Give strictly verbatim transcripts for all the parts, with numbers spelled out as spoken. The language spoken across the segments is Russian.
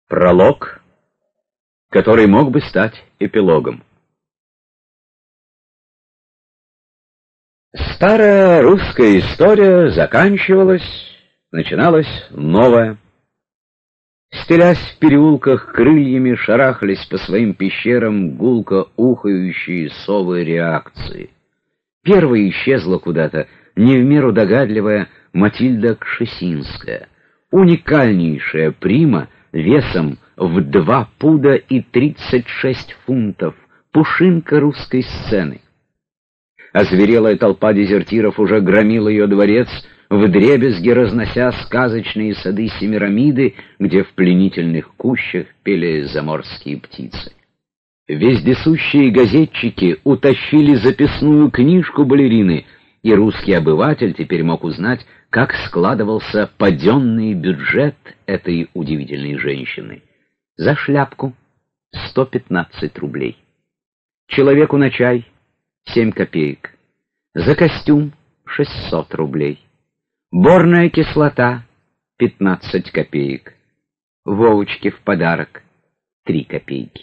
Пролог, который мог бы стать эпилогом. Старая русская история заканчивалась, начиналась новая. Стелясь в переулках крыльями, шарахались по своим пещерам гулко ухающие совы реакции. Первой исчезла куда-то не в меру догадливая Матильда Кшесинская, уникальнейшая прима весом в два пуда и тридцать шесть фунтов, пушинка русской сцены. Озверелая толпа дезертиров уже громила ее дворец, вдребезги разнося сказочные сады Семирамиды, где в пленительных кущах пели заморские птицы. Вездесущие газетчики утащили записную книжку балерины, и русский обыватель теперь мог узнать, как складывался паденный бюджет этой удивительной женщины. За шляпку сто пятнадцать рублей. Человеку на чай семь копеек. За костюм шестьсот рублей. Борная кислота пятнадцать копеек. Вовочке в подарок три копейки.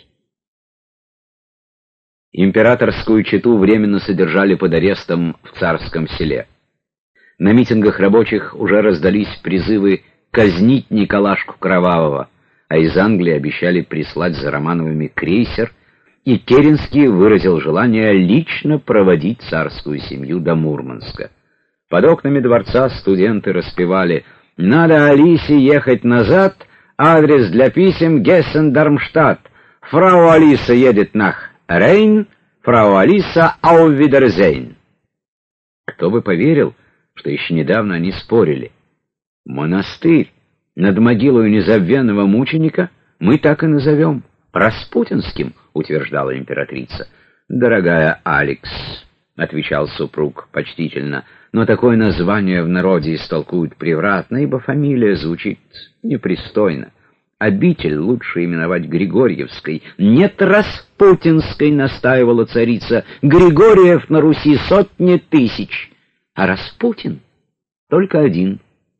Императорскую чету временно содержали под арестом в Царском Селе. На митингах рабочих уже раздались призывы казнить Николашку Кровавого, а из Англии обещали прислать за Романовыми крейсер, и Керенский выразил желание лично проводить царскую семью до Мурманска. Под окнами дворца студенты распевали «Надо Алисе ехать назад, адрес для писем Гессен-Дармштадт, фрау Алиса едет нах Рейн, фрау Алиса ауфвидерзейн». Кто бы поверил, что еще недавно они спорили. Монастырь над могилой незабвенного мученика мы так и назовем Распутинским, утверждала императрица. «Дорогая Алекс», — отвечал супруг почтительно, — «но такое название в народе истолкуют превратно, ибо фамилия звучит непристойно. Обитель лучше именовать Григорьевской». «Нет, Распутинской», — настаивала царица. «Григорьев на Руси сотни тысяч, а Распутин только один».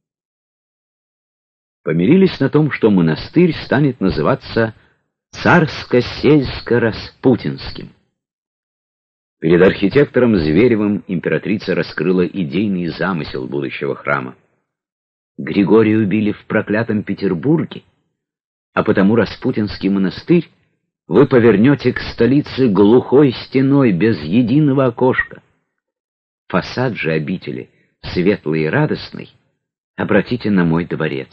Помирились на том, что монастырь станет называться Царско-сельско-распутинским. Перед архитектором Зверевым императрица раскрыла идейный замысел будущего храма. Григория убили в проклятом Петербурге, а потому Распутинский монастырь вы повернете к столице глухой стеной, без единого окошка. Фасад же обители, светлый и радостный, обратите на мой дворец.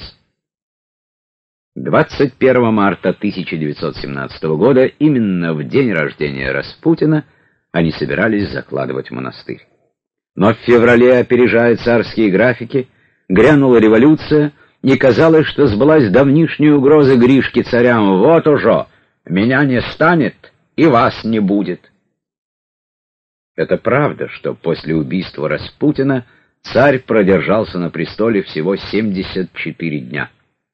двадцать первого марта тысяча девятьсот семнадцатого года, именно в день рождения Распутина, они собирались закладывать монастырь. Но в феврале, опережая царские графики, грянула революция, и казалось, что сбылась давнишняя угроза Гришке царям: «Вот уже, меня не станет, и вас не будет». Это правда, что после убийства Распутина царь продержался на престоле всего семьдесят четыре дня.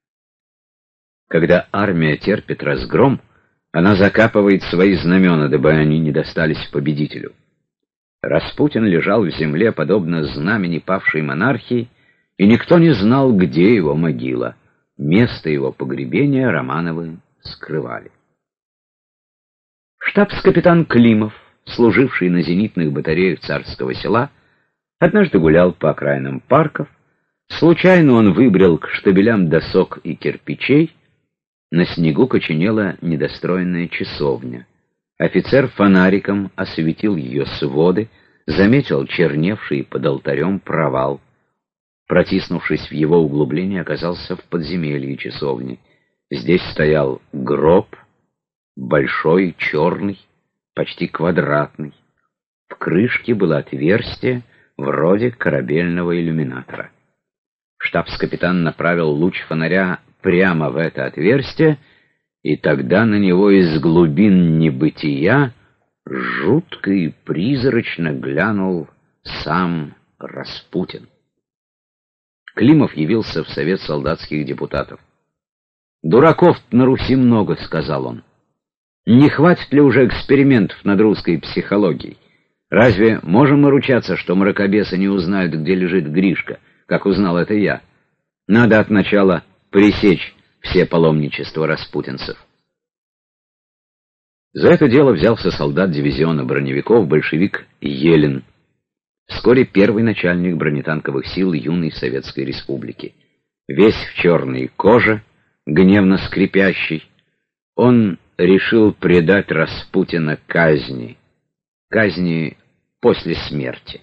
Когда армия терпит разгром, она закапывает свои знамена, дабы они не достались победителю. Распутин лежал в земле, подобно знамени павшей монархии, и никто не знал, где его могила. Место его погребения Романовы скрывали. Штабс-капитан Климов, служивший на зенитных батареях Царского Села, однажды гулял по окраинам парков. Случайно он выбрел к штабелям досок и кирпичей. На снегу коченела недостроенная часовня. Офицер фонариком осветил ее своды, заметил черневший под алтарем провал. Протиснувшись в его углубление, оказался в подземелье часовни. Здесь стоял гроб, большой, черный, почти квадратный. В крышке было отверстие, вроде корабельного иллюминатора. Штабс-капитан направил луч фонаря прямо в это отверстие, и тогда на него из глубин небытия жутко и призрачно глянул сам Распутин. Климов явился в совет солдатских депутатов. «Дураков на Руси много», — сказал он. «Не хватит ли уже экспериментов над русской психологией? Разве можем мы ручаться, что мракобесы не узнают, где лежит Гришка, как узнал это я? Надо от начала пресечь все паломничества распутинцев. За это дело взялся солдат дивизиона броневиков, большевик Елен, вскоре первый начальник бронетанковых сил юной Советской Республики. Весь в черной коже, гневно скрипящий, он решил предать Распутина казни, казни после смерти.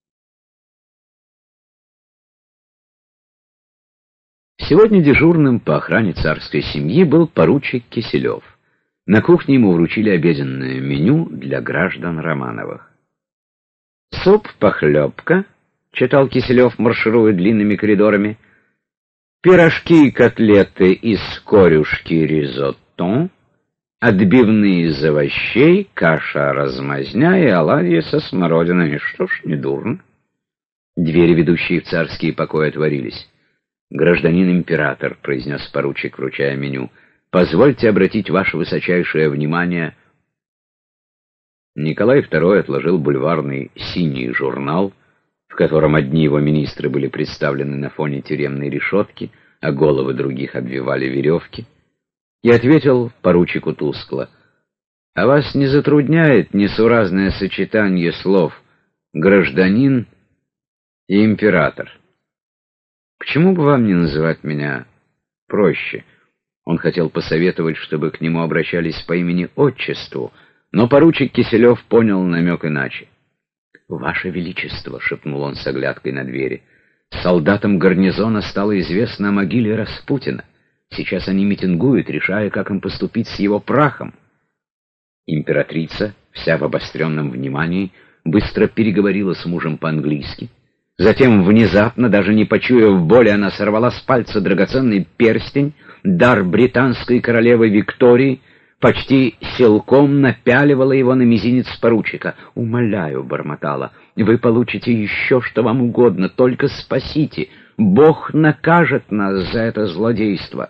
Сегодня дежурным по охране царской семьи был поручик Киселев. На кухне ему вручили обеденное меню для граждан Романовых. «Суп-похлебка», — читал Киселев, маршируя длинными коридорами, «пирожки и котлеты из корюшки ризотто, отбивные из овощей, каша-размазня и оладьи со смородиной. Что ж, недурно». Двери, ведущие в царские покои, отворились. «Гражданин император», — произнес поручик, вручая меню, — «позвольте обратить ваше высочайшее внимание». Николай второй отложил бульварный «Синий журнал», в котором одни его министры были представлены на фоне тюремной решетки, а головы других обвивали веревки, и ответил поручику тускло: «А вас не затрудняет несуразное сочетание слов «гражданин» и «император»? Почему бы вам не называть меня проще?» Он хотел посоветовать, чтобы к нему обращались по имени-отчеству, но поручик Киселев понял намек иначе. «Ваше Величество», — шепнул он с оглядкой на двери, — «солдатам гарнизона стало известно о могиле Распутина. Сейчас они митингуют, решая, как им поступить с его прахом». Императрица, вся в обостренном внимании, быстро переговорила с мужем по-английски. Затем, внезапно, даже не почуяв боли, она сорвала с пальца драгоценный перстень, дар британской королевы Виктории, почти силком напяливала его на мизинец поручика. «Умоляю», — бормотала, — «вы получите еще, что вам угодно, только спасите. Бог накажет нас за это злодейство».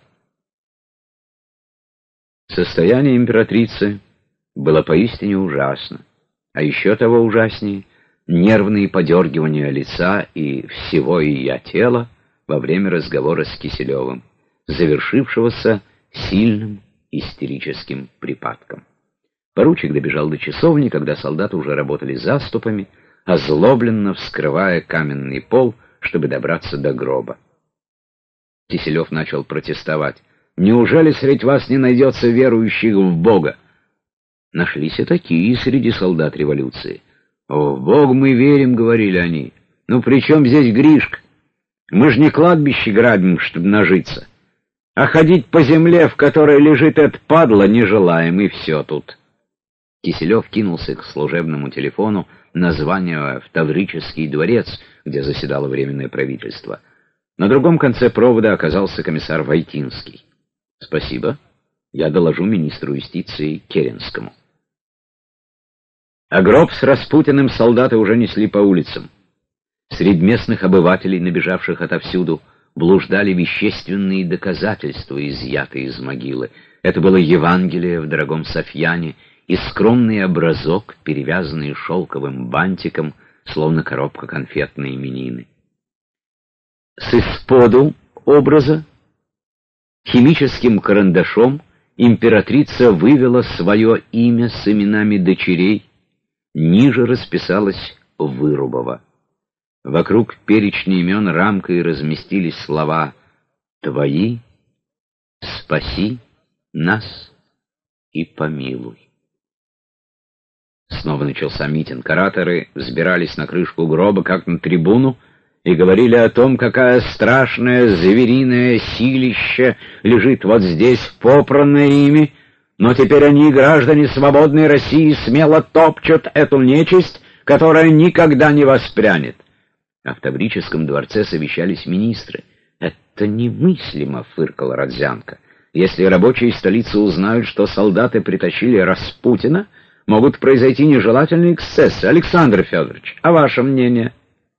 Состояние императрицы было поистине ужасно, а еще того ужаснее — нервные подергивания лица и всего ее тела во время разговора с Киселевым, завершившегося сильным истерическим припадком. Поручик добежал до часовни, когда солдаты уже работали заступами, озлобленно вскрывая каменный пол, чтобы добраться до гроба. Киселев начал протестовать. «Неужели среди вас не найдется верующих в Бога?» Нашлись и такие среди солдат революции. «О, в Бога мы верим», — говорили они. «Ну при чем здесь Гришка? Мы же не кладбище грабим, чтобы нажиться. А ходить по земле, в которой лежит это падла, не желаем, и все тут». Киселев кинулся к служебному телефону, названивая в Таврический дворец, где заседало Временное правительство. На другом конце провода оказался комиссар Войтинский. «Спасибо. Я доложу министру юстиции Керенскому». А гроб с Распутиным солдаты уже несли по улицам. Среди местных обывателей, набежавших отовсюду, блуждали вещественные доказательства, изъятые из могилы. Это было Евангелие в дорогом софьяне и скромный образок, перевязанный шелковым бантиком, словно коробка конфетной именины. С исподу образа химическим карандашом императрица вывела свое имя с именами дочерей. Ниже расписалась Вырубова. Вокруг перечня имен рамкой разместились слова «Твои», «Спаси нас» и «Помилуй». Снова начался митинг. Ораторы взбирались на крышку гроба, как на трибуну, и говорили о том, какая страшная звериное силище лежит вот здесь, попранное ими, но теперь они, граждане свободной России, смело топчут эту нечисть, которая никогда не воспрянет. А в Таврическом дворце совещались министры. «Это немыслимо», — фыркала Родзянко. «Если рабочие столицы узнают, что солдаты притащили Распутина, могут произойти нежелательные эксцессы. Александр Федорович, а ваше мнение?»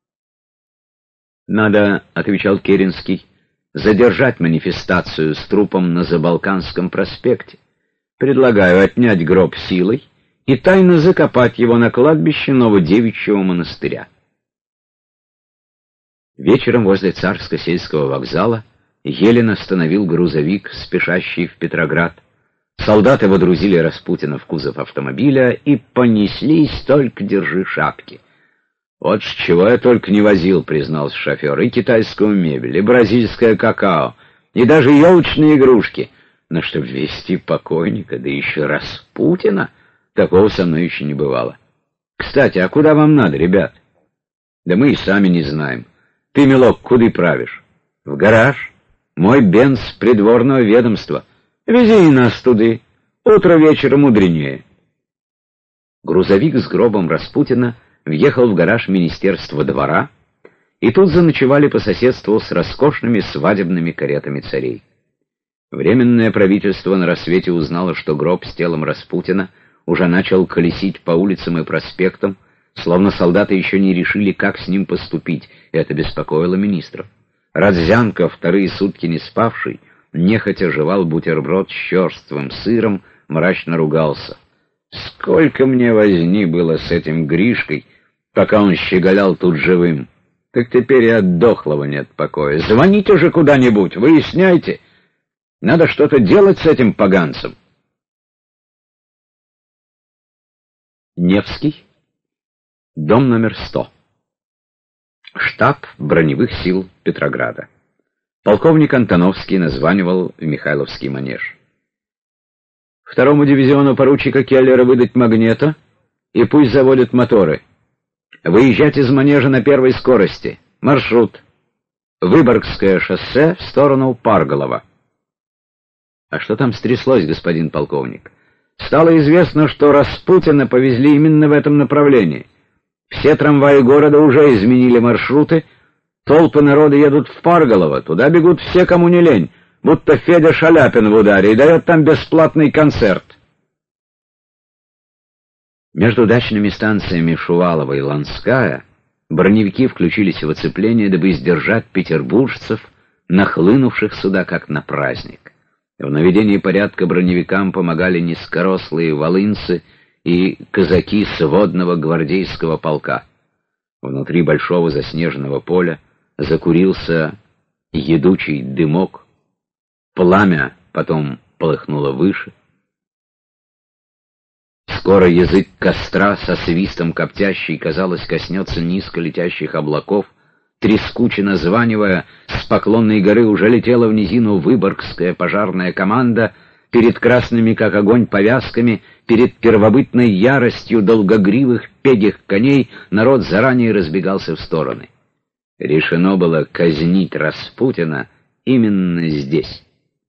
«Надо, — отвечал Керенский, — задержать манифестацию с трупом на Забалканском проспекте. Предлагаю отнять гроб силой и тайно закопать его на кладбище Новодевичьего монастыря». Вечером возле Царско-сельского вокзала Елен остановил грузовик, спешащий в Петроград. Солдаты водрузили Распутина в кузов автомобиля и понеслись, только держи шапки. «Вот ж чего я только не возил», — признался шофер, — «и китайскую мебель, и бразильское какао, и даже елочные игрушки. Но чтоб везти покойника, да еще Распутина, такого со мной еще не бывало. Кстати, а куда вам надо, ребят?» «Да мы и сами не знаем. Ты, милок, куда правишь?» «В гараж. Мой бенз придворного ведомства. Вези нас туды. Утро вечера мудренее». Грузовик с гробом Распутина въехал в гараж Министерства двора, и тут заночевали по соседству с роскошными свадебными каретами царей. Временное правительство на рассвете узнало, что гроб с телом Распутина уже начал колесить по улицам и проспектам, словно солдаты еще не решили, как с ним поступить, и это беспокоило министров. Родзянко, вторые сутки не спавший, нехотя жевал бутерброд с черствым сыром, мрачно ругался. «Сколько мне возни было с этим Гришкой, пока он щеголял тут живым. Так теперь и от дохлого нет покоя. Звоните же куда-нибудь, выясняйте. Надо что-то делать с этим поганцем». Невский, дом номер сто. Штаб броневых сил Петрограда. Полковник Антоновский названивал в Михайловский манеж. «Второму дивизиону поручика Келлера выдать магнето, и пусть заводят моторы. Выезжать из манежа на первой скорости. Маршрут. Выборгское шоссе в сторону Парголова». «А что там стряслось, господин полковник?» «Стало известно, что Распутина повезли именно в этом направлении. Все трамваи города уже изменили маршруты. Толпы народа едут в Парголово. Туда бегут все, кому не лень, будто Федя Шаляпин в ударе, и дает там бесплатный концерт». Между дачными станциями Шувалова и Ланская броневики включились в оцепление, дабы сдержать петербуржцев, нахлынувших сюда как на праздник. В наведении порядка броневикам помогали низкорослые волынцы и казаки сводного гвардейского полка. Внутри большого заснеженного поля закурился едучий дымок, пламя потом полыхнуло выше. Скоро язык костра со свистом коптящий, казалось, коснется низко летящих облаков. Трескуче названивая, с Поклонной горы уже летела в низину выборгская пожарная команда. Перед красными, как огонь, повязками, перед первобытной яростью долгогривых пегих коней народ заранее разбегался в стороны. Решено было казнить Распутина именно здесь.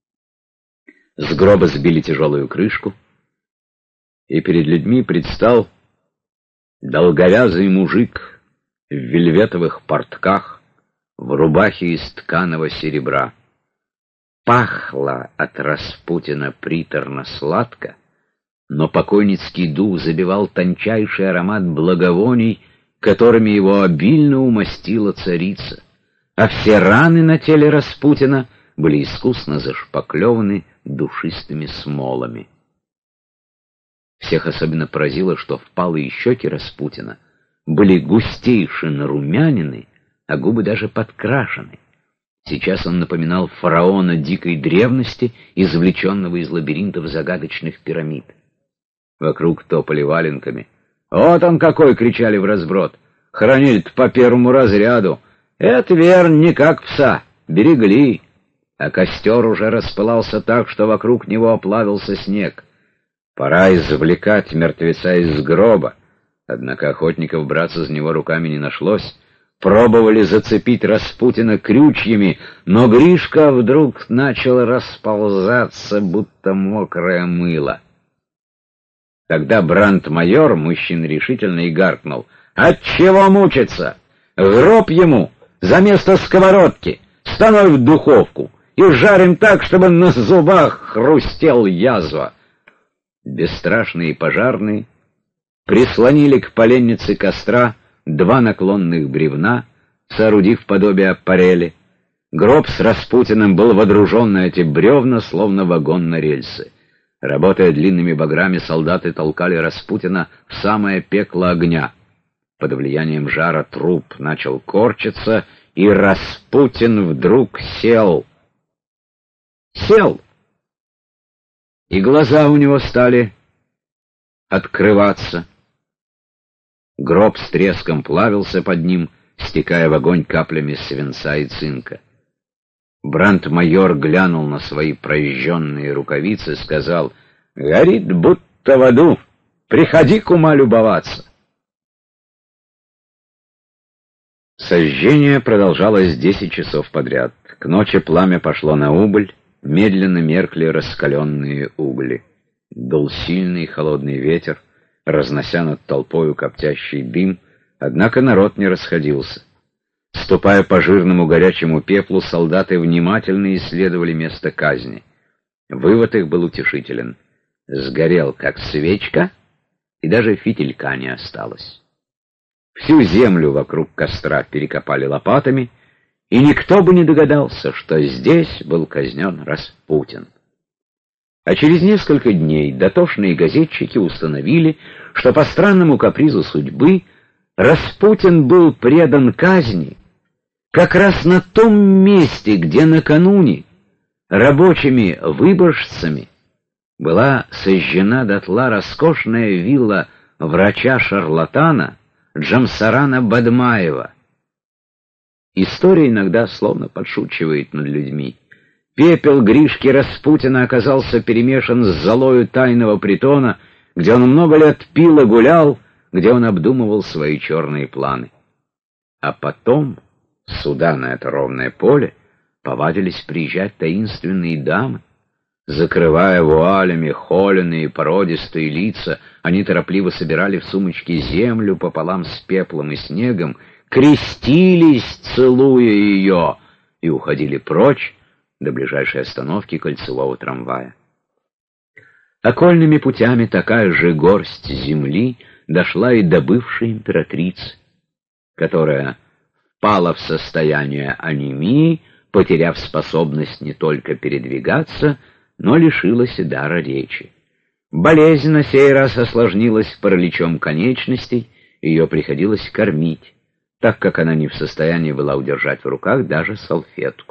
С гроба сбили тяжелую крышку, и перед людьми предстал долговязый мужик в вельветовых портках, в рубахе из тканого серебра. Пахло от Распутина приторно-сладко, но покойницкий дух забивал тончайший аромат благовоний, которыми его обильно умастила царица, а все раны на теле Распутина были искусно зашпаклеваны душистыми смолами. Всех особенно поразило, что впалые щеки Распутина были густейше нарумянины, а губы даже подкрашены. Сейчас он напоминал фараона дикой древности, извлеченного из лабиринтов загадочных пирамид. Вокруг топали валенками. «Вот он какой!» — кричали в разброд. «Хранили-то по первому разряду! Это верно, не как пса! Берегли!» А костер уже распылался так, что вокруг него оплавился снег. Пора извлекать мертвеца из гроба. Однако охотников браться за него руками не нашлось. Пробовали зацепить Распутина крючьями, но Гришка вдруг начал расползаться, будто мокрое мыло. Тогда брандмайор мужчин решительно и гаркнул: «Отчего мучиться? Гроб ему за место сковородки! Становь в духовку и жарим так, чтобы на зубах хрустел язва!» Бесстрашные пожарные прислонили к поленнице костра два наклонных бревна, соорудив подобие аппарели. Гроб с Распутиным был водружен на эти бревна, словно вагон на рельсы. Работая длинными баграми, солдаты толкали Распутина в самое пекло огня. Под влиянием жара труп начал корчиться, и Распутин вдруг сел, сел, и глаза у него стали открываться. Гроб с треском плавился под ним, стекая в огонь каплями свинца и цинка. Брандмайор глянул на свои прожженные рукавицы и сказал: «Горит, будто в аду. Приходи, кума, любоваться». Сожжение продолжалось десять часов подряд. К ночи пламя пошло на убыль, медленно меркли раскаленные угли. Дул сильный холодный ветер, разнося над толпою коптящий дым, однако народ не расходился. Ступая по жирному горячему пеплу, солдаты внимательно исследовали место казни. Вывод их был утешителен. Сгорел, как свечка, и даже фитилька не осталось. Всю землю вокруг костра перекопали лопатами, и никто бы не догадался, что здесь был казнен Распутин. А через несколько дней дотошные газетчики установили, что по странному капризу судьбы Распутин был предан казни как раз на том месте, где накануне рабочими выборжцами была сожжена дотла роскошная вилла врача-шарлатана Джамсарана Бадмаева. История иногда словно подшучивает над людьми. Пепел Гришки Распутина оказался перемешан с золою тайного притона, где он много лет пил и гулял, где он обдумывал свои черные планы. А потом сюда, на это ровное поле, повадились приезжать таинственные дамы. Закрывая вуалями холеные и породистые лица, они торопливо собирали в сумочки землю пополам с пеплом и снегом, крестились, целуя ее, и уходили прочь до ближайшей остановки кольцевого трамвая. Окольными путями такая же горсть земли дошла и до бывшей императрицы, которая впала в состояние анемии, потеряв способность не только передвигаться, но лишилась и дара речи. Болезнь на сей раз осложнилась параличом конечностей, ее приходилось кормить, так как она не в состоянии была удержать в руках даже салфетку.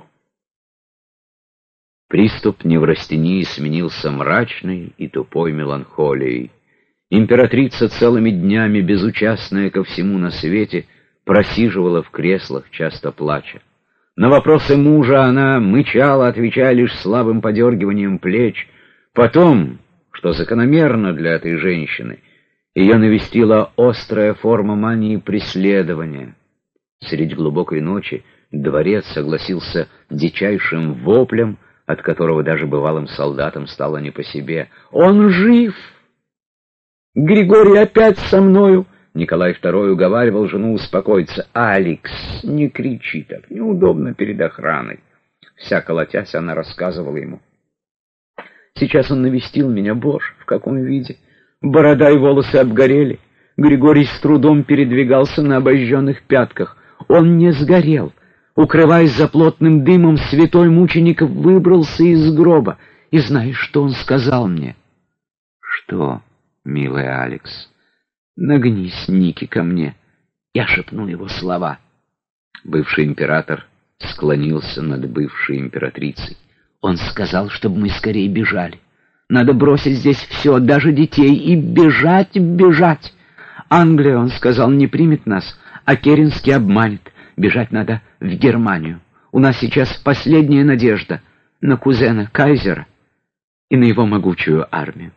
Приступ неврастении сменился мрачной и тупой меланхолией. Императрица целыми днями, безучастная ко всему на свете, просиживала в креслах, часто плача. На вопросы мужа она мычала, отвечая лишь слабым подергиванием плеч. Потом, что закономерно для этой женщины, ее навестила острая форма мании преследования. Средь глубокой ночи дворец согласился дичайшим воплем, от которого даже бывалым солдатам стало не по себе. «Он жив! Григорий опять со мною!» Николай второй уговаривал жену успокоиться. «Алекс, не кричи так, неудобно перед охраной». Вся колотясь, она рассказывала ему. «Сейчас он навестил меня, боже, в каком виде! Борода и волосы обгорели. Григорий с трудом передвигался на обожженных пятках. Он не сгорел. Укрываясь за плотным дымом, святой мученик выбрался из гроба. И знаешь, что он сказал мне?» «Что, милый Алекс?» «Нагнись, Ники, ко мне». Я шепну его слова. Бывший император склонился над бывшей императрицей. Он сказал, чтобы мы скорее бежали. Надо бросить здесь все, даже детей, и бежать, бежать. Англия, он сказал, не примет нас, а Керенский обманет. Бежать надо в Германию. У нас сейчас последняя надежда на кузена Кайзера и на его могучую армию.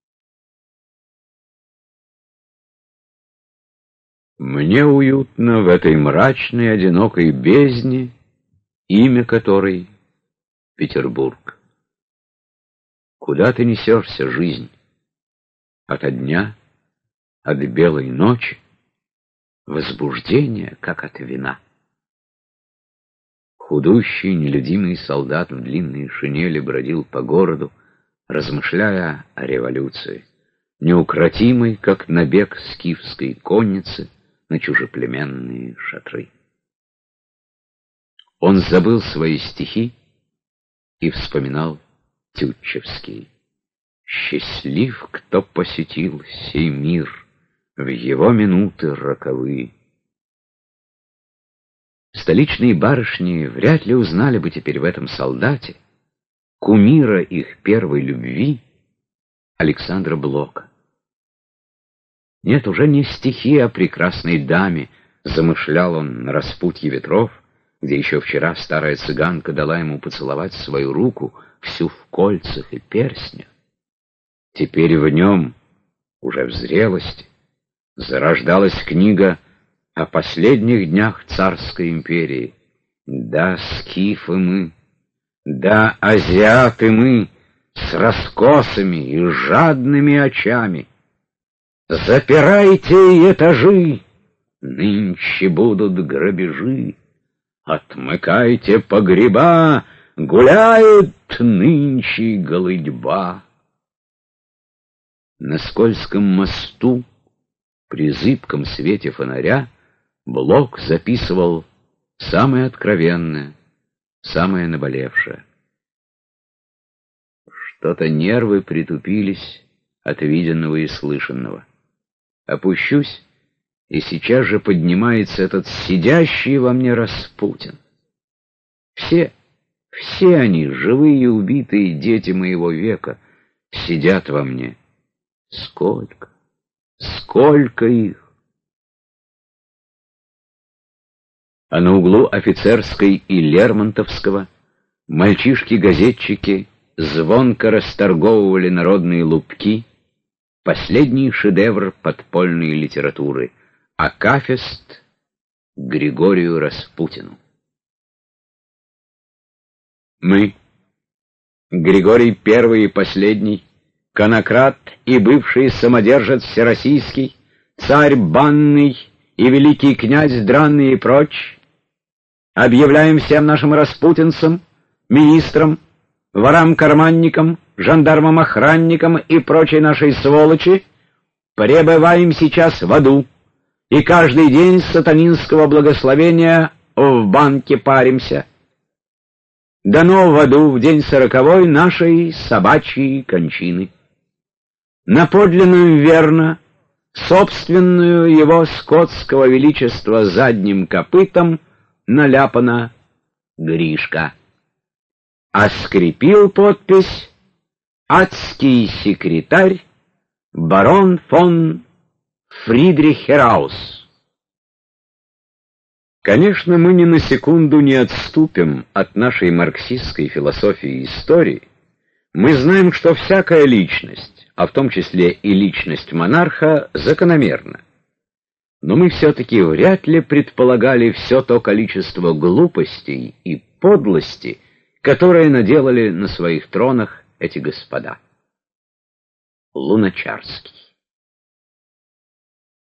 Мне уютно в этой мрачной, одинокой бездне, имя которой — Петербург. Куда ты несешься, жизнь? Ото дня, от белой ночи, возбуждение, как от вина. Худущий, нелюдимый солдат в длинной шинели бродил по городу, размышляя о революции, неукротимый, как набег скифской конницы на чужеплеменные шатры. Он забыл свои стихи и вспоминал Тютчевский. «Счастлив, кто посетил сей мир в его минуты роковые». Столичные барышни вряд ли узнали бы теперь в этом солдате кумира их первой любви Александра Блока. Нет, уже не стихи о прекрасной даме замышлял он на распутье ветров, где еще вчера старая цыганка дала ему поцеловать свою руку, всю в кольцах и перстнях. Теперь в нем, уже в зрелости, зарождалась книга о последних днях царской империи. Да, скифы мы, да, азиаты мы, с раскосыми и жадными очами. Запирайте этажи, нынче будут грабежи. Отмыкайте погреба, гуляет нынче голыдьба. На скользком мосту, при зыбком свете фонаря, Блок записывал самое откровенное, самое наболевшее. Что-то нервы притупились от виденного и слышанного. Опущусь, и сейчас же поднимается этот сидящий во мне Распутин. Все, все они, живые и убитые дети моего века, сидят во мне. Сколько, сколько их! А на углу Офицерской и Лермонтовского мальчишки-газетчики звонко расторговывали народные лупки, последний шедевр подпольной литературы — акафист Григорию Распутину. Мы, Григорий Первый и Последний, конократ и бывший самодержец всероссийский, царь банный и великий князь дранный и прочь, объявляем всем нашим распутинцам, министрам, ворам-карманникам, жандармам-охранникам и прочей нашей сволочи: пребываем сейчас в аду, и каждый день сатанинского благословения в банке паримся. Дано в аду в день сороковой нашей собачьей кончины. На подлинную верно, собственную его скотского величества задним копытом наляпана Гришка. А скрепил подпись адский секретарь барон фон Фридрихераус. Конечно, мы ни на секунду не отступим от нашей марксистской философии истории. Мы знаем, что всякая личность, а в том числе и личность монарха, закономерна. Но мы все-таки вряд ли предполагали все то количество глупостей и подлости, которые наделали на своих тронах эти господа. Луначарский.